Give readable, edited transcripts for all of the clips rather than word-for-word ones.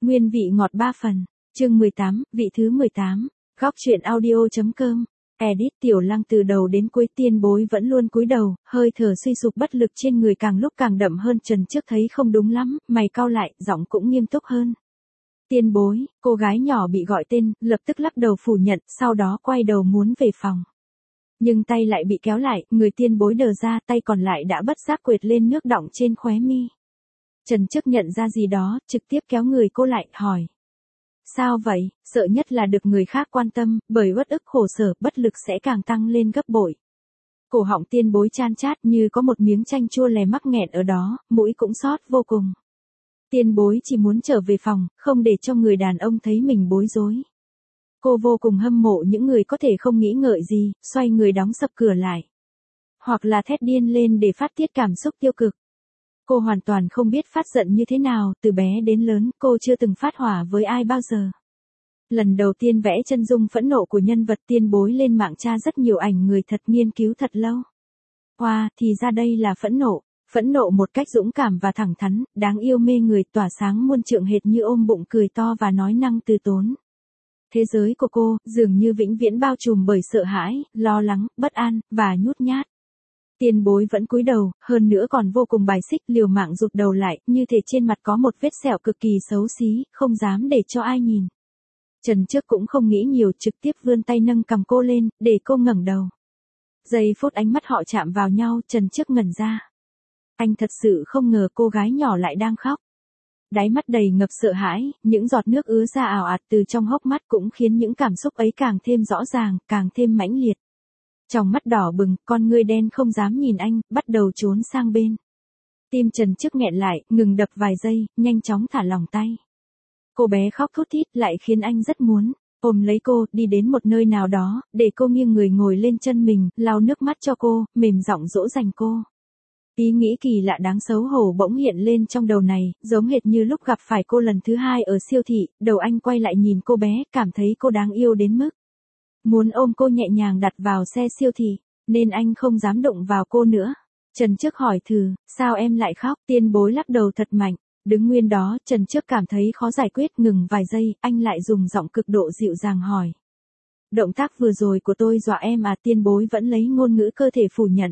Nguyên vị ngọt 3 phần. Chương 18, vị thứ 18. Góc truyện audio.com. Edit Tiểu Lăng từ đầu đến cuối Tiên Bối vẫn luôn cúi đầu, hơi thở suy sụp bất lực trên người càng lúc càng đậm hơn. Trần Trước thấy không đúng lắm, mày cau lại, giọng cũng nghiêm túc hơn. Tiên Bối, cô gái nhỏ bị gọi tên, lập tức lắc đầu phủ nhận, sau đó quay đầu muốn về phòng. Nhưng tay lại bị kéo lại, người Tiên Bối đờ ra, tay còn lại đã bất giác quệt lên nước đọng trên khóe mi. Trần Trước nhận ra gì đó, trực tiếp kéo người cô lại, hỏi. Sao vậy? Sợ nhất là được người khác quan tâm, bởi uất ức khổ sở, bất lực sẽ càng tăng lên gấp bội. Cổ họng Tiên Bối chan chát như có một miếng chanh chua lè mắc nghẹn ở đó, mũi cũng xót vô cùng. Tiên Bối chỉ muốn trở về phòng, không để cho người đàn ông thấy mình bối rối. Cô vô cùng hâm mộ những người có thể không nghĩ ngợi gì, xoay người đóng sập cửa lại. Hoặc là thét điên lên để phát tiết cảm xúc tiêu cực. Cô hoàn toàn không biết phát giận như thế nào, từ bé đến lớn, cô chưa từng phát hỏa với ai bao giờ. Lần đầu tiên vẽ chân dung phẫn nộ của nhân vật Tiên Bối lên mạng tra rất nhiều ảnh người thật nghiên cứu thật lâu. Wow, thì ra đây là phẫn nộ một cách dũng cảm và thẳng thắn, đáng yêu mê người tỏa sáng muôn trượng hệt như ôm bụng cười to và nói năng từ tốn. Thế giới của cô, dường như vĩnh viễn bao trùm bởi sợ hãi, lo lắng, bất an, và nhút nhát. Tiên Bối vẫn cúi đầu, hơn nữa còn vô cùng bài xích liều mạng rụt đầu lại, như thể trên mặt có một vết sẹo cực kỳ xấu xí, không dám để cho ai nhìn. Trần Trước cũng không nghĩ nhiều, trực tiếp vươn tay nâng cằm cô lên, để cô ngẩng đầu. Giây phút ánh mắt họ chạm vào nhau, Trần Trước ngẩn ra. Anh thật sự không ngờ cô gái nhỏ lại đang khóc. Đáy mắt đầy ngập sợ hãi, những giọt nước ứa ra ào ạt từ trong hốc mắt cũng khiến những cảm xúc ấy càng thêm rõ ràng, càng thêm mãnh liệt. Trong mắt đỏ bừng, con ngươi đen không dám nhìn anh, bắt đầu trốn sang bên. Tim Trần Trước nghẹn lại, ngừng đập vài giây, nhanh chóng thả lỏng tay. Cô bé khóc thút thít lại khiến anh rất muốn ôm lấy cô, đi đến một nơi nào đó, để cô nghiêng người ngồi lên chân mình, lau nước mắt cho cô, mềm giọng dỗ dành cô. Ý nghĩ kỳ lạ đáng xấu hổ bỗng hiện lên trong đầu này, giống hệt như lúc gặp phải cô lần thứ hai ở siêu thị, đầu anh quay lại nhìn cô bé, cảm thấy cô đáng yêu đến mức muốn ôm cô nhẹ nhàng đặt vào xe siêu thị, nên anh không dám đụng vào cô nữa. Trần Trước hỏi thử, sao em lại khóc? Tiên Bối lắc đầu thật mạnh. Đứng nguyên đó, Trần Trước cảm thấy khó giải quyết, ngừng vài giây, anh lại dùng giọng cực độ dịu dàng hỏi. Động tác vừa rồi của tôi dọa em à? Tiên Bối vẫn lấy ngôn ngữ cơ thể phủ nhận.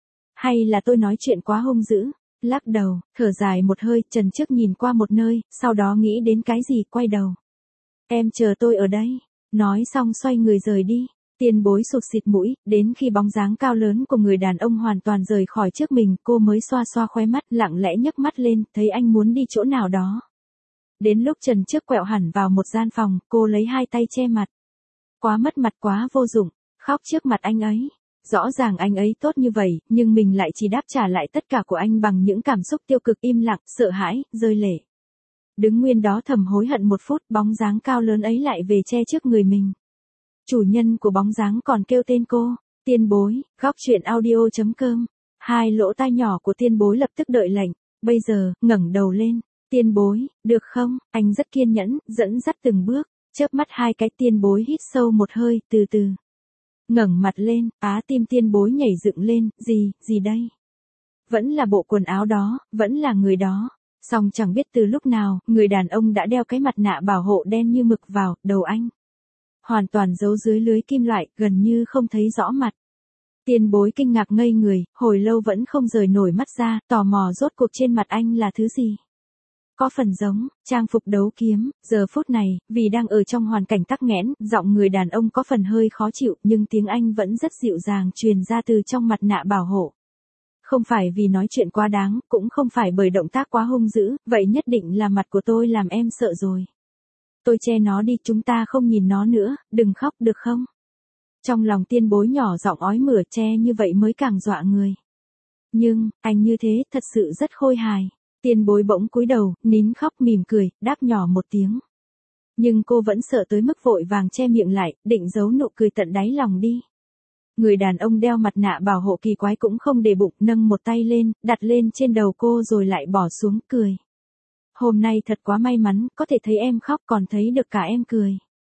Hay là tôi nói chuyện quá hung dữ? Lắc đầu, thở dài một hơi, Trần Trước nhìn qua một nơi, sau đó nghĩ đến cái gì, quay đầu. Em chờ tôi ở đây. Nói xong xoay người rời đi. Tiên Bối sụt xịt mũi, đến khi bóng dáng cao lớn của người đàn ông hoàn toàn rời khỏi trước mình, cô mới xoa xoa khóe mắt, lặng lẽ nhấc mắt lên, thấy anh muốn đi chỗ nào đó. Đến lúc Trần Trước quẹo hẳn vào một gian phòng, cô lấy hai tay che mặt. Quá mất mặt, quá vô dụng, khóc trước mặt anh ấy. Rõ ràng anh ấy tốt như vậy, nhưng mình lại chỉ đáp trả lại tất cả của anh bằng những cảm xúc tiêu cực, im lặng, sợ hãi, rơi lệ. Đứng nguyên đó thầm hối hận một phút, bóng dáng cao lớn ấy lại về che trước người mình. Chủ nhân của bóng dáng còn kêu tên cô, Tiên Bối. Góc truyện audio.com. Hai lỗ tai nhỏ của Tiên Bối lập tức đợi lệnh, bây giờ, ngẩng đầu lên. Tiên Bối, được không? Anh rất kiên nhẫn, dẫn dắt từng bước, chớp mắt hai cái. Tiên Bối hít sâu một hơi, từ từ ngẩng mặt lên, tim Tiên Bối nhảy dựng lên, gì đây? Vẫn là bộ quần áo đó, vẫn là người đó. Song chẳng biết từ lúc nào, người đàn ông đã đeo cái mặt nạ bảo hộ đen như mực vào đầu anh. Hoàn toàn giấu dưới lưới kim loại, gần như không thấy rõ mặt. Tiên Bối kinh ngạc ngây người, hồi lâu vẫn không rời nổi mắt ra, tò mò rốt cuộc trên mặt anh là thứ gì. Có phần giống trang phục đấu kiếm. Giờ phút này, vì đang ở trong hoàn cảnh tắc nghẽn, giọng người đàn ông có phần hơi khó chịu, nhưng tiếng Anh vẫn rất dịu dàng truyền ra từ trong mặt nạ bảo hộ. Không phải vì nói chuyện quá đáng, cũng không phải bởi động tác quá hung dữ, vậy nhất định là mặt của tôi làm em sợ rồi. Tôi che nó đi, chúng ta không nhìn nó nữa, đừng khóc được không? Trong lòng Tiên Bối nhỏ giọng ói mửa, che như vậy mới càng dọa người. Nhưng, anh như thế, thật sự rất khôi hài. Tiên Bối bỗng cúi đầu, nín khóc mỉm cười, đáp nhỏ một tiếng. Nhưng cô vẫn sợ tới mức vội vàng che miệng lại, định giấu nụ cười tận đáy lòng đi. Người đàn ông đeo mặt nạ bảo hộ kỳ quái cũng không để bụng, nâng một tay lên, đặt lên trên đầu cô rồi lại bỏ xuống, cười. Hôm nay thật quá may mắn, có thể thấy em khóc còn thấy được cả em cười.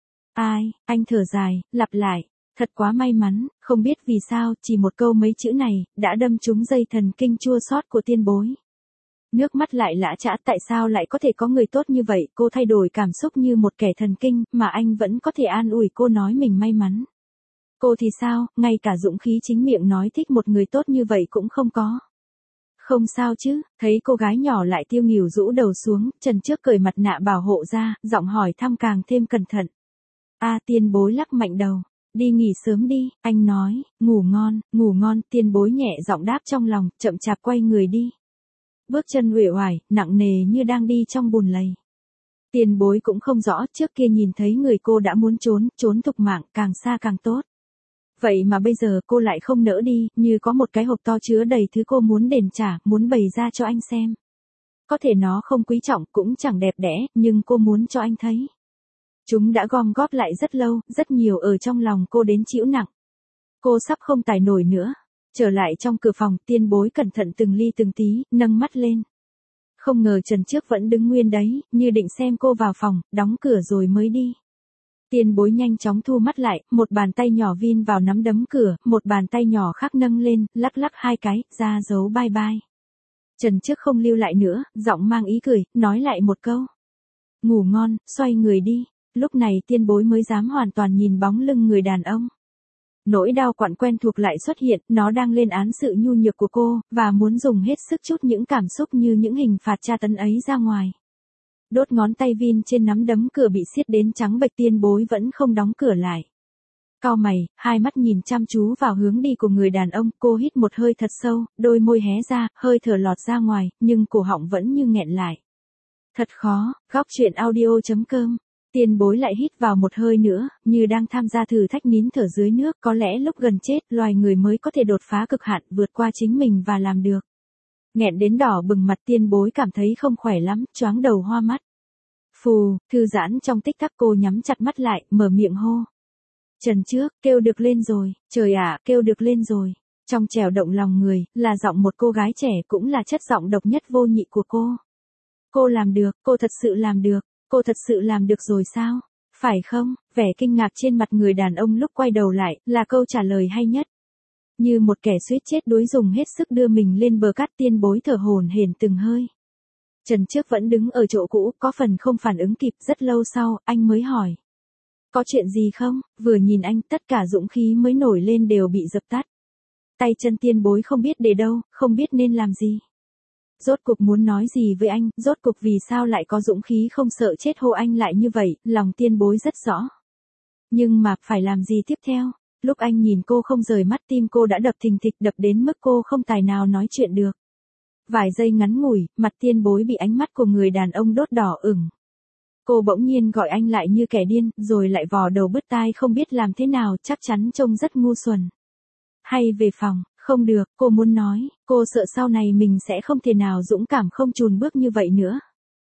Ai, anh thở dài, lặp lại, thật quá may mắn, không biết vì sao, chỉ một câu mấy chữ này, đã đâm trúng dây thần kinh chua xót của Tiên Bối. Nước mắt lại lã chã, tại sao lại có thể có người tốt như vậy, cô thay đổi cảm xúc như một kẻ thần kinh, mà anh vẫn có thể an ủi cô nói mình may mắn. Cô thì sao, ngay cả dũng khí chính miệng nói thích một người tốt như vậy cũng không có. Không sao chứ, thấy cô gái nhỏ lại tiêu nghỉu rũ đầu xuống, Trần Trước cởi mặt nạ bảo hộ ra, giọng hỏi thăm càng thêm cẩn thận. Tiên bối lắc mạnh đầu. Đi nghỉ sớm đi, anh nói, ngủ ngon, Tiên bối nhẹ giọng đáp trong lòng, chậm chạp quay người đi. Bước chân uể oải, nặng nề như đang đi trong bùn lầy. Tiền bối cũng không rõ, trước kia nhìn thấy người cô đã muốn trốn thục mạng, càng xa càng tốt. Vậy mà bây giờ cô lại không nỡ đi, như có một cái hộp to chứa đầy thứ cô muốn đền trả, muốn bày ra cho anh xem. Có thể nó không quý trọng, cũng chẳng đẹp đẽ, nhưng cô muốn cho anh thấy. Chúng đã gom góp lại rất lâu, rất nhiều ở trong lòng cô đến chịu nặng. Cô sắp không tải nổi nữa. Trở lại trong cửa phòng, Tiên bối cẩn thận từng ly từng tí, nâng mắt lên. Không ngờ Trần Trước vẫn đứng nguyên đấy, như định xem cô vào phòng, đóng cửa rồi mới đi. Tiên bối nhanh chóng thu mắt lại, một bàn tay nhỏ vin vào nắm đấm cửa, một bàn tay nhỏ khác nâng lên, lắc lắc hai cái, ra dấu bye bye. Trần Trước không lưu lại nữa, giọng mang ý cười, nói lại một câu. Ngủ ngon, xoay người đi. Lúc này Tiên bối mới dám hoàn toàn nhìn bóng lưng người đàn ông. Nỗi đau quặn quen thuộc lại xuất hiện, nó đang lên án sự nhu nhược của cô, và muốn dùng hết sức chút những cảm xúc như những hình phạt tra tấn ấy ra ngoài. Đốt ngón tay vin trên nắm đấm cửa bị siết đến trắng bệch, Tiên bối vẫn không đóng cửa lại. Cau mày, hai mắt nhìn chăm chú vào hướng đi của người đàn ông, cô hít một hơi thật sâu, đôi môi hé ra, hơi thở lọt ra ngoài, nhưng cổ họng vẫn như nghẹn lại. Thật khó, góc truyện audio.com. Tiên bối lại hít vào một hơi nữa, như đang tham gia thử thách nín thở dưới nước, có lẽ lúc gần chết, loài người mới có thể đột phá cực hạn, vượt qua chính mình và làm được. Nghẹn đến đỏ bừng mặt, Tiên bối cảm thấy không khỏe lắm, choáng đầu hoa mắt. Phù, thư giãn trong tích tắc, cô nhắm chặt mắt lại, mở miệng hô. Trần Trước, kêu được lên rồi, trời ạ, kêu được lên rồi. Trong trẻo động lòng người, là giọng một cô gái trẻ, cũng là chất giọng độc nhất vô nhị của cô. Cô làm được, cô thật sự làm được. Cô thật sự làm được rồi sao? Phải không? Vẻ kinh ngạc trên mặt người đàn ông lúc quay đầu lại, là câu trả lời hay nhất. Như một kẻ suýt chết đuối dùng hết sức đưa mình lên bờ cát, Tiên bối thở hổn hển từng hơi. Trần Trước vẫn đứng ở chỗ cũ, có phần không phản ứng kịp, rất lâu sau, anh mới hỏi. Có chuyện gì không? Vừa nhìn anh, tất cả dũng khí mới nổi lên đều bị dập tắt. Tay chân Tiên bối không biết để đâu, không biết nên làm gì. Rốt cuộc muốn nói gì với anh, rốt cuộc vì sao lại có dũng khí không sợ chết hô anh lại như vậy, lòng Tiên bối rất rõ. Nhưng mà, phải làm gì tiếp theo? Lúc anh nhìn cô không rời mắt, tim cô đã đập thình thịch, đập đến mức cô không tài nào nói chuyện được. Vài giây ngắn ngủi, mặt Tiên bối bị ánh mắt của người đàn ông đốt đỏ ửng. Cô bỗng nhiên gọi anh lại như kẻ điên, rồi lại vò đầu bứt tai không biết làm thế nào, chắc chắn trông rất ngu xuẩn. Hay về phòng. Không được, cô muốn nói, cô sợ sau này mình sẽ không thể nào dũng cảm không chùn bước như vậy nữa.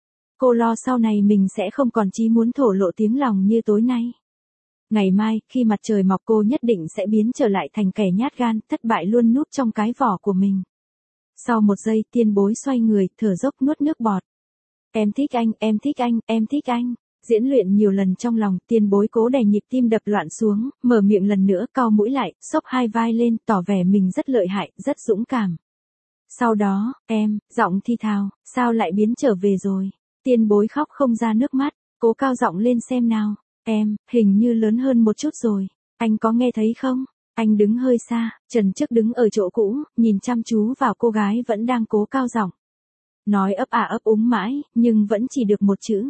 Cô lo sau này mình sẽ không còn chí muốn thổ lộ tiếng lòng như tối nay. Ngày mai, khi mặt trời mọc, cô nhất định sẽ biến trở lại thành kẻ nhát gan, thất bại luôn núp trong cái vỏ của mình. Sau một giây, Tiên bối xoay người, thở dốc nuốt nước bọt. Em thích anh, em thích anh, em thích anh. Diễn luyện nhiều lần trong lòng, Tiên bối cố đè nhịp tim đập loạn xuống, mở miệng lần nữa, cau mũi lại, xốc hai vai lên, tỏ vẻ mình rất lợi hại, rất dũng cảm. Sau đó, giọng thi thào, sao lại biến trở về rồi? Tiên bối khóc không ra nước mắt, cố cao giọng lên xem nào. Hình như lớn hơn một chút rồi. Anh có nghe thấy không? Anh đứng hơi xa, Trần Trước đứng ở chỗ cũ, nhìn chăm chú vào cô gái vẫn đang cố cao giọng. Nói ấp ấp úng mãi, nhưng vẫn chỉ được một chữ.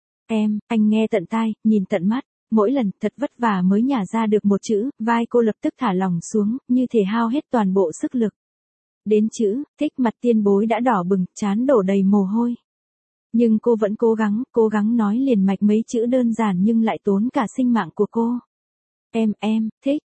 Anh nghe tận tai, nhìn tận mắt, mỗi lần thật vất vả mới nhả ra được một chữ, vai cô lập tức thả lỏng xuống, như thể hao hết toàn bộ sức lực. Đến chữ, thích, mặt Tiên bối đã đỏ bừng, trán đổ đầy mồ hôi. Nhưng cô vẫn cố gắng nói liền mạch mấy chữ đơn giản nhưng lại tốn cả sinh mạng của cô. Thích,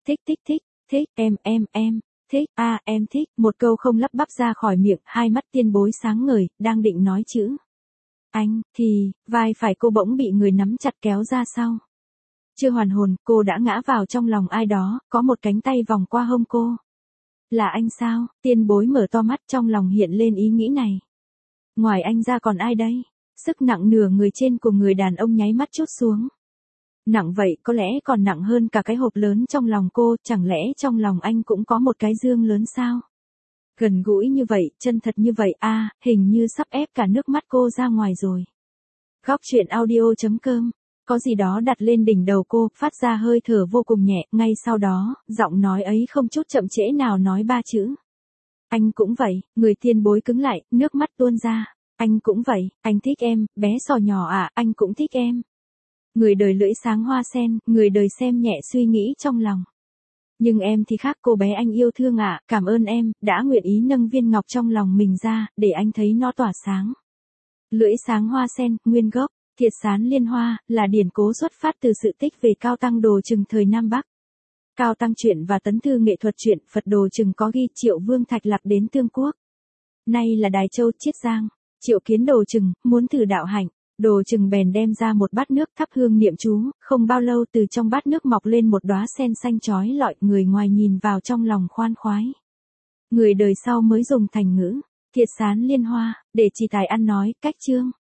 thích, thích, em thích, một câu không lắp bắp ra khỏi miệng, hai mắt Tiên bối sáng ngời, đang định nói chữ. Anh, thì, vai phải cô bỗng bị người nắm chặt kéo ra sau. Chưa hoàn hồn, cô đã ngã vào trong lòng ai đó, có một cánh tay vòng qua hông cô. Là anh sao? Tiên bối mở to mắt, trong lòng hiện lên ý nghĩ này. Ngoài anh ra còn ai đây? Sức nặng nửa người trên của người đàn ông nháy mắt trút xuống. Nặng vậy, có lẽ còn nặng hơn cả cái hộp lớn trong lòng cô, chẳng lẽ trong lòng anh cũng có một cái dương lớn sao? Gần gũi như vậy, chân thật như vậy hình như sắp ép cả nước mắt cô ra ngoài rồi. Góc chuyện audio.com. Có gì đó đặt lên đỉnh đầu cô, phát ra hơi thở vô cùng nhẹ, ngay sau đó, giọng nói ấy không chút chậm trễ nào nói 3 chữ. Anh cũng vậy, người tiền bối cứng lại, nước mắt tuôn ra. Anh cũng vậy, anh thích em, bé sò nhỏ anh cũng thích em. Người đời lưỡi sáng hoa sen, người đời xem nhẹ suy nghĩ trong lòng. Nhưng em thì khác, cô bé anh yêu thương cảm ơn em, đã nguyện ý nâng viên ngọc trong lòng mình ra, để anh thấy nó tỏa sáng. Lưỡi sáng hoa sen, nguyên gốc, Thiệt Sán Liên Hoa, là điển cố xuất phát từ sự tích về Cao Tăng Đồ Trừng thời Nam Bắc. Cao Tăng truyện và tấn thư nghệ thuật truyện Phật Đồ Trừng có ghi Triệu Vương Thạch Lạc đến Tương Quốc. Nay là Đài Châu, Chiết Giang. Triệu kiến Đồ Trừng, muốn thử đạo hạnh. Đồ Trừng bèn đem ra một bát nước thắp hương niệm chú, không bao lâu từ trong bát nước mọc lên một đóa sen xanh chói lọi, người ngoài nhìn vào trong lòng khoan khoái. Người đời sau mới dùng thành ngữ, Thiệt Sán Liên Hoa, để chỉ tài ăn nói, cách chương.